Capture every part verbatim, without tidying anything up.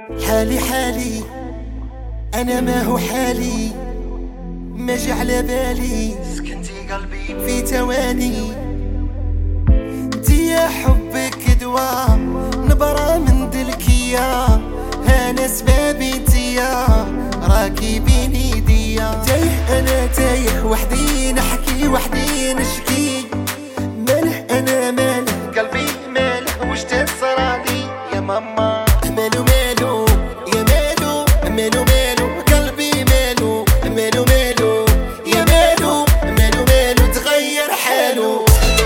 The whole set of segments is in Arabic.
حالي حالي أنا ما هو حالي، ما جا على بالي سكنتي قلبي في ثواني. انتي يا حبك دوا نبرة من دلكيا، أنا سبابي انتيا راكي بين ايديا. تايه أنا تايه وحدي، نحكي وحدي نشكي، ماله أنا ماله قلبي ماله وش تصرالي يا ماما؟ مالو مالو يا مالو، مالو مالو قلبي مالو، مالو مالو يا مالو، مالو مالو تغير حالو.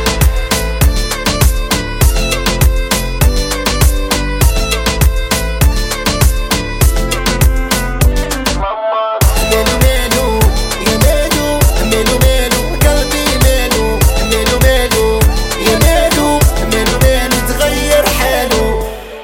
مالو مالو يا مالو، مالو مالو قلبي مالو، مالو مالو يا مالو، مالو مالو تغير حالو.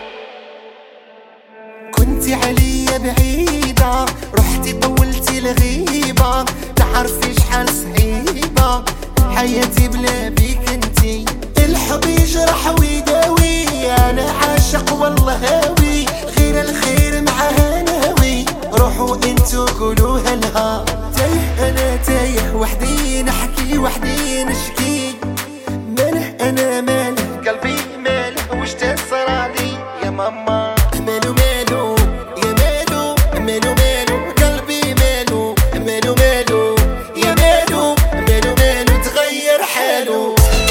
كنتي عليا بعيدة، رحتي طولتي الغيبة، تعرفي شحال صعيبة حياتي بلا بيك انتي. الحب يجرح ويداوي، انا عاشق والله هاوي، غير الخير معاه ناوي، روحوا انتو قولوها لها. تايه انا تايه وحدي، نحكي وحدي نشكي، ماله انا ماله قلبي ماله وش تصرالي يا ماما؟ مالو مالو يا مالو، مالو مالو قلبي مالو، مالو مالو يا مالو، مالو مالو تغير حالو.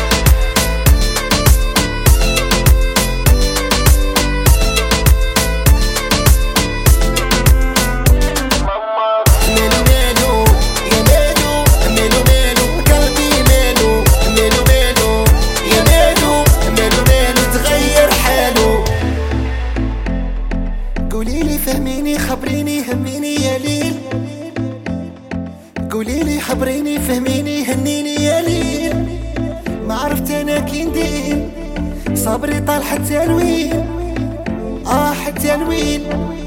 مالو مالو يا مالو، مالو مالو قلبي مالو، مالو مالو يا مالو، مالو مالو تغير حالو. قوليلي فهميني خبريني هميني يا ليل، قوليلي خبريني فهميني هنيني يا ليل. ما عرفت انا كي ندير، صبري طال حتى لوين، اه حتى لوين.